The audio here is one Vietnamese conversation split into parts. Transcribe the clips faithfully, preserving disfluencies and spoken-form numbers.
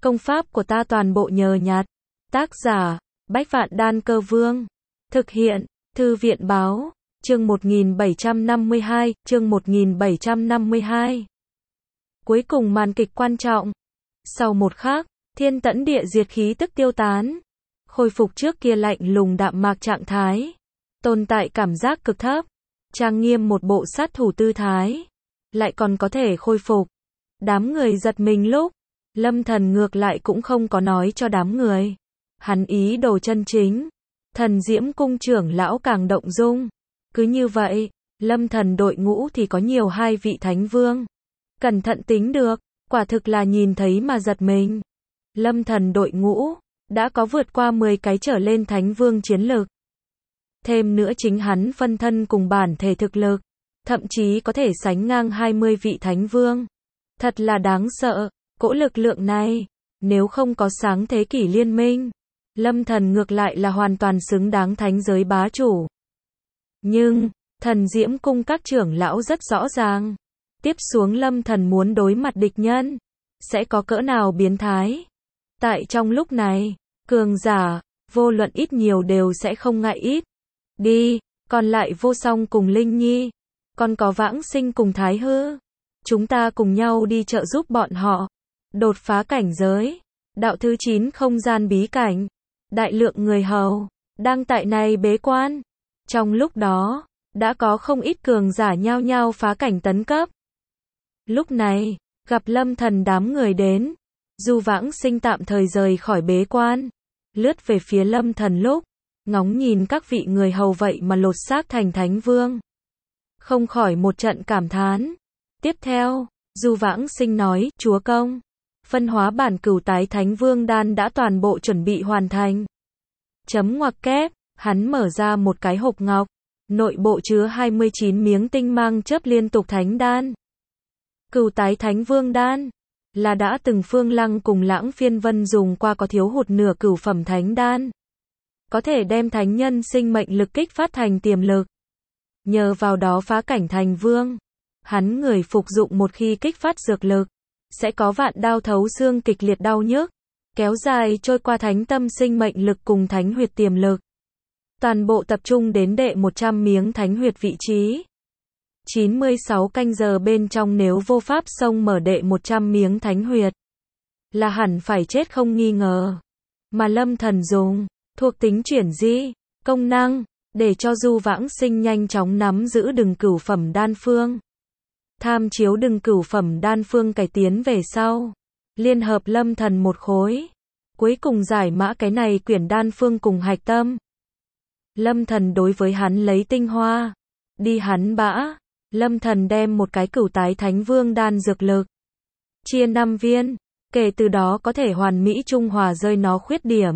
Công pháp của ta toàn bộ nhờ nhặt. Tác giả, Bách Vạn Đan Cơ Vương. Thực hiện, Thư viện báo, chương một nghìn bảy trăm năm mươi hai, chương một nghìn bảy trăm năm mươi hai. Cuối cùng màn kịch quan trọng. Sau một khắc, thiên tẫn địa diệt khí tức tiêu tán. Khôi phục trước kia lạnh lùng đạm mạc trạng thái. Tồn tại cảm giác cực thấp. Trang nghiêm một bộ sát thủ tư thái. Lại còn có thể khôi phục. Đám người giật mình lúc. Lâm Thần ngược lại cũng không có nói cho đám người. Hắn ý đồ chân chính. Thần Diễm Cung trưởng lão càng động dung. Cứ như vậy, Lâm Thần đội ngũ thì có nhiều hai vị thánh vương. Cẩn thận tính được, quả thực là nhìn thấy mà giật mình. Lâm Thần đội ngũ đã có vượt qua mười cái trở lên thánh vương chiến lực. Thêm nữa chính hắn phân thân cùng bản thể thực lực, thậm chí có thể sánh ngang hai mươi vị thánh vương. Thật là đáng sợ, cỗ lực lượng này, nếu không có sáng thế kỷ liên minh, Lâm Thần ngược lại là hoàn toàn xứng đáng thánh giới bá chủ. Nhưng, Thần Diễm Cung các trưởng lão rất rõ ràng, tiếp xuống Lâm Thần muốn đối mặt địch nhân, sẽ có cỡ nào biến thái. Tại trong lúc này, cường giả, vô luận ít nhiều đều sẽ không ngại ít. Đi, còn lại Vô Song cùng Linh Nhi, còn có Vãng Sinh cùng Thái Hư. Chúng ta cùng nhau đi trợ giúp bọn họ. Đột phá cảnh giới. Đạo thứ chín không gian bí cảnh. Đại lượng người hầu, đang tại này bế quan. Trong lúc đó, đã có không ít cường giả nhao nhao phá cảnh tấn cấp. Lúc này, gặp Lâm Thần đám người đến. Dù Vãng Sinh tạm thời rời khỏi bế quan. Lướt về phía Lâm Thần lúc. Ngóng nhìn các vị người hầu vậy mà lột xác thành thánh vương. Không khỏi một trận cảm thán. Tiếp theo, Du Vãng Sinh nói, chúa công, phân hóa bản cửu tái thánh vương đan đã toàn bộ chuẩn bị hoàn thành. Chấm ngoặc kép, hắn mở ra một cái hộp ngọc, nội bộ chứa hai mươi chín miếng tinh mang chớp liên tục thánh đan. Cửu tái thánh vương đan, là đã từng Phương Lăng cùng Lãng Phiên Vân dùng qua có thiếu hụt nửa cửu phẩm thánh đan. Có thể đem thánh nhân sinh mệnh lực kích phát thành tiềm lực. Nhờ vào đó phá cảnh thành vương. Hắn người phục dụng một khi kích phát dược lực, sẽ có vạn đao thấu xương kịch liệt đau nhức, kéo dài trôi qua thánh tâm sinh mệnh lực cùng thánh huyệt tiềm lực. Toàn bộ tập trung đến đệ một trăm miếng thánh huyệt vị trí. chín mươi sáu canh giờ bên trong nếu vô pháp xông mở đệ một trăm miếng thánh huyệt, là hẳn phải chết không nghi ngờ. Mà Lâm Thần dùng, thuộc tính chuyển di, công năng, để cho Du Vãng Sinh nhanh chóng nắm giữ đừng cửu phẩm đan phương. Tham chiếu đừng cửu phẩm đan phương cải tiến về sau. Liên hợp Lâm Thần một khối. Cuối cùng giải mã cái này quyển đan phương cùng hạch tâm. Lâm Thần đối với hắn lấy tinh hoa. Đi hắn bã. Lâm Thần đem một cái cửu tái thánh vương đan dược lực. Chia năm viên. Kể từ đó có thể hoàn mỹ trung hòa rơi nó khuyết điểm.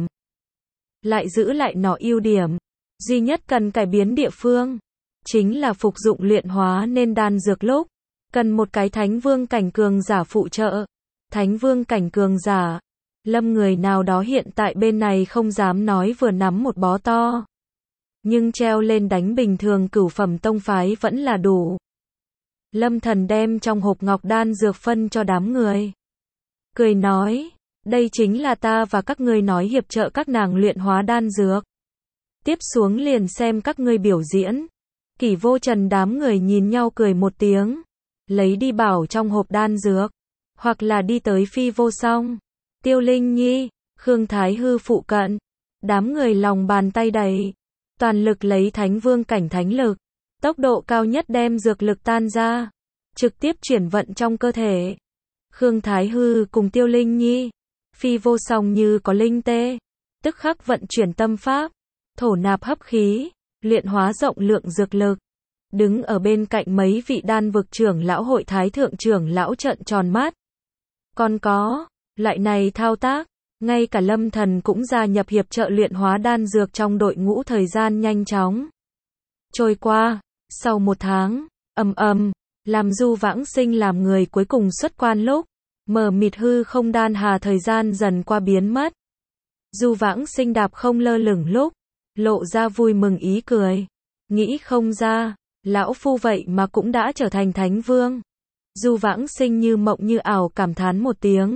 Lại giữ lại nó ưu điểm. Duy nhất cần cải biến địa phương. Chính là phục dụng luyện hóa nên đan dược lúc. Cần một cái thánh vương cảnh cường giả phụ trợ. Thánh vương cảnh cường giả. Lâm người nào đó hiện tại bên này không dám nói vừa nắm một bó to. Nhưng treo lên đánh bình thường cửu phẩm tông phái vẫn là đủ. Lâm Thần đem trong hộp ngọc đan dược phân cho đám người. Cười nói, đây chính là ta và các ngươi nói hiệp trợ các nàng luyện hóa đan dược. Tiếp xuống liền xem các ngươi biểu diễn. Kỷ Vô Trần đám người nhìn nhau cười một tiếng. Lấy đi bảo trong hộp đan dược. Hoặc là đi tới Phi Vô Song, Tiêu Linh Nhi, Khương Thái Hư phụ cận. Đám người lòng bàn tay đầy. Toàn lực lấy thánh vương cảnh thánh lực. Tốc độ cao nhất đem dược lực tan ra. Trực tiếp chuyển vận trong cơ thể. Khương Thái Hư cùng Tiêu Linh Nhi. Phi Vô Song như có linh tê. Tức khắc vận chuyển tâm pháp. Thổ nạp hấp khí. Luyện hóa rộng lượng dược lực. Đứng ở bên cạnh mấy vị đan vực trưởng lão hội thái thượng trưởng lão trợn tròn mắt. Còn có, loại này thao tác, ngay cả Lâm Thần cũng gia nhập hiệp trợ luyện hóa đan dược trong đội ngũ thời gian nhanh chóng. Trôi qua, sau một tháng, ầm ầm, làm Du Vãng Sinh làm người cuối cùng xuất quan lúc, mờ mịt hư không đan hà thời gian dần qua biến mất. Du Vãng Sinh đạp không lơ lửng lúc, lộ ra vui mừng ý cười. Nghĩ không ra. Lão phu vậy mà cũng đã trở thành thánh vương. Du Vãng Sinh như mộng như ảo cảm thán một tiếng.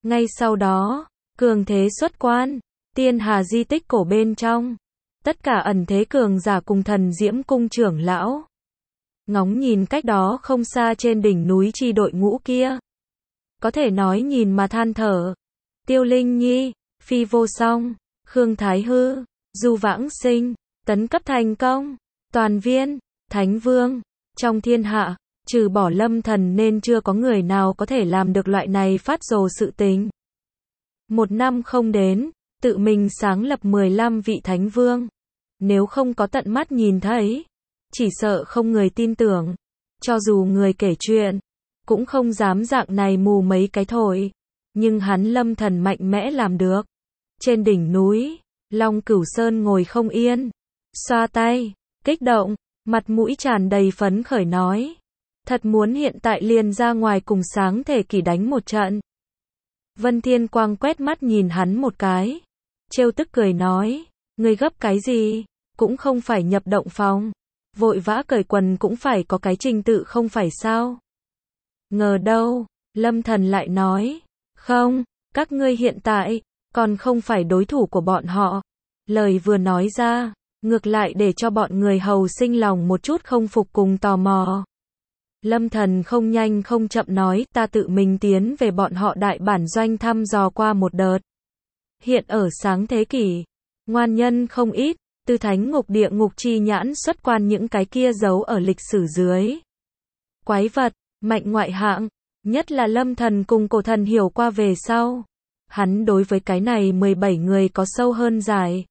Ngay sau đó, cường thế xuất quan, tiên hà di tích cổ bên trong. Tất cả ẩn thế cường giả cùng thần diễm cung trưởng lão. Ngóng nhìn cách đó không xa trên đỉnh núi chi đội ngũ kia. Có thể nói nhìn mà than thở. Tiêu Linh Nhi, Phi Vô Song, Khương Thái Hư, Du Vãng Sinh, tấn cấp thành công. Toàn viên, Thánh Vương, trong thiên hạ, trừ bỏ Lâm Thần nên chưa có người nào có thể làm được loại này phát rồ sự tình. Một năm không đến, tự mình sáng lập mười lăm vị Thánh Vương. Nếu không có tận mắt nhìn thấy, chỉ sợ không người tin tưởng. Cho dù người kể chuyện, cũng không dám dạng này mù mấy cái thổi. Nhưng hắn Lâm Thần mạnh mẽ làm được. Trên đỉnh núi, Long Cửu Sơn ngồi không yên. Xoa tay, kích động, mặt mũi tràn đầy phấn khởi nói. Thật muốn hiện tại liền ra ngoài cùng sáng thể kỷ đánh một trận. Vân Thiên Quang quét mắt nhìn hắn một cái. Trêu tức cười nói. Ngươi gấp cái gì? Cũng không phải nhập động phòng. Vội vã cởi quần cũng phải có cái trình tự không phải sao? Ngờ đâu, Lâm Thần lại nói. Không, các ngươi hiện tại, còn không phải đối thủ của bọn họ. Lời vừa nói ra, ngược lại để cho bọn người hầu sinh lòng một chút không phục cùng tò mò. Lâm Thần không nhanh không chậm nói, ta tự mình tiến về bọn họ đại bản doanh thăm dò qua một đợt. Hiện ở sáng thế kỷ, ngoan nhân không ít, từ thánh ngục địa ngục chi nhãn xuất quan những cái kia giấu ở lịch sử dưới. Quái vật, mạnh ngoại hạng, nhất là Lâm Thần cùng cổ thần hiểu qua về sau. Hắn đối với cái này mười bảy người có sâu hơn dài.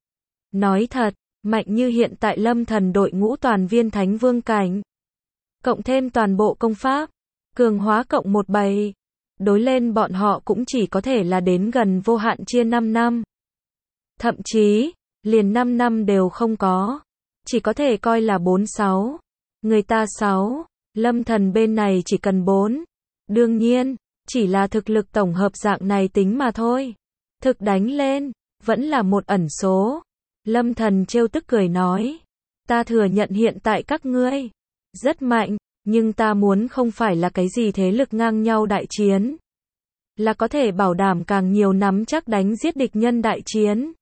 Nói thật, mạnh như hiện tại Lâm Thần đội ngũ toàn viên Thánh Vương cảnh. Cộng thêm toàn bộ công pháp, cường hóa cộng một bảy. Đối lên bọn họ cũng chỉ có thể là đến gần vô hạn chia năm năm. Thậm chí, liền năm năm đều không có. Chỉ có thể coi là bốn sáu. Người ta sáu, Lâm Thần bên này chỉ cần bốn. Đương nhiên, chỉ là thực lực tổng hợp dạng này tính mà thôi. Thực đánh lên, vẫn là một ẩn số. Lâm Thần trêu tức cười nói. Ta thừa nhận hiện tại các ngươi rất mạnh, nhưng ta muốn không phải là cái gì thế lực ngang nhau đại chiến. Là có thể bảo đảm càng nhiều nắm chắc đánh giết địch nhân đại chiến.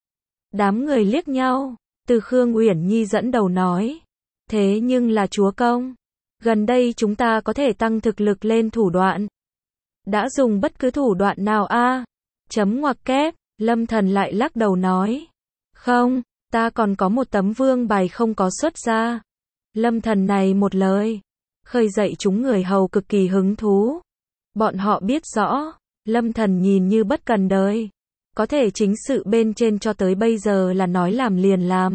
Đám người liếc nhau, từ Khương Uyển Nhi dẫn đầu nói. Thế nhưng là chúa công, gần đây chúng ta có thể tăng thực lực lên thủ đoạn. Đã dùng bất cứ thủ đoạn nào a? À? Chấm ngoặc kép, Lâm Thần lại lắc đầu nói. Không, ta còn có một tấm vương bài không có xuất ra. Lâm Thần này một lời, khơi dậy chúng người hầu cực kỳ hứng thú. Bọn họ biết rõ, Lâm Thần nhìn như bất cần đời. Có thể chính sự bên trên cho tới bây giờ là nói làm liền làm.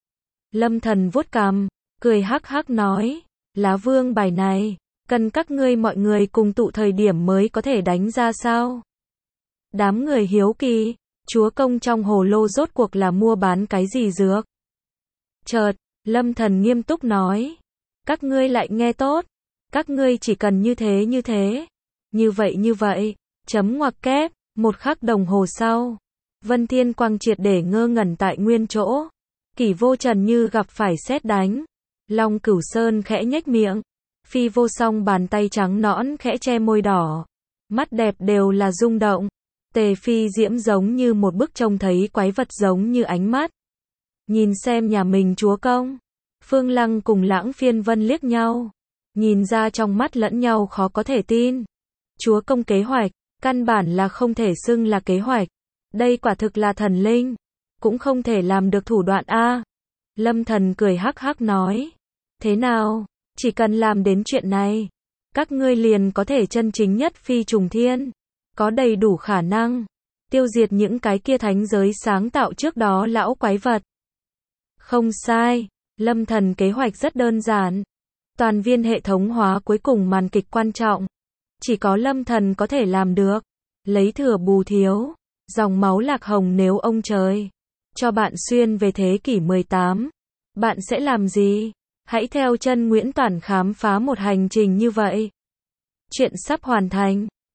Lâm Thần vuốt cằm, cười hắc hắc nói. Lá vương bài này, cần các ngươi mọi người cùng tụ thời điểm mới có thể đánh ra sao? Đám người hiếu kỳ, chúa công trong hồ lô rốt cuộc là mua bán cái gì dược? Chợt, Lâm Thần nghiêm túc nói. Các ngươi lại nghe tốt. Các ngươi chỉ cần như thế như thế. Như vậy như vậy. Chấm ngoặc kép. Một khắc đồng hồ sau. Vân Thiên Quang triệt để ngơ ngẩn tại nguyên chỗ. Kỷ Vô Trần như gặp phải sét đánh. Long Cửu Sơn khẽ nhếch miệng. Phi Vô Song bàn tay trắng nõn khẽ che môi đỏ. Mắt đẹp đều là rung động. Tề Phi Diễm giống như một bức trông thấy quái vật giống như ánh mắt. Nhìn xem nhà mình chúa công. Phương Lăng cùng Lãng Phiên Vân liếc nhau. Nhìn ra trong mắt lẫn nhau khó có thể tin. Chúa công kế hoạch, căn bản là không thể xưng là kế hoạch. Đây quả thực là thần linh. Cũng không thể làm được thủ đoạn a. Lâm Thần cười hắc hắc nói. Thế nào, chỉ cần làm đến chuyện này, các ngươi liền có thể chân chính nhất phi trùng thiên. Có đầy đủ khả năng tiêu diệt những cái kia thánh giới sáng tạo trước đó lão quái vật. Không sai, Lâm Thần kế hoạch rất đơn giản. Toàn viên hệ thống hóa cuối cùng màn kịch quan trọng. Chỉ có Lâm Thần có thể làm được. Lấy thừa bù thiếu. Dòng máu lạc hồng nếu ông trời cho bạn xuyên về thế kỷ mười tám. Bạn sẽ làm gì? Hãy theo chân Nguyễn Toản khám phá một hành trình như vậy. Chuyện sắp hoàn thành.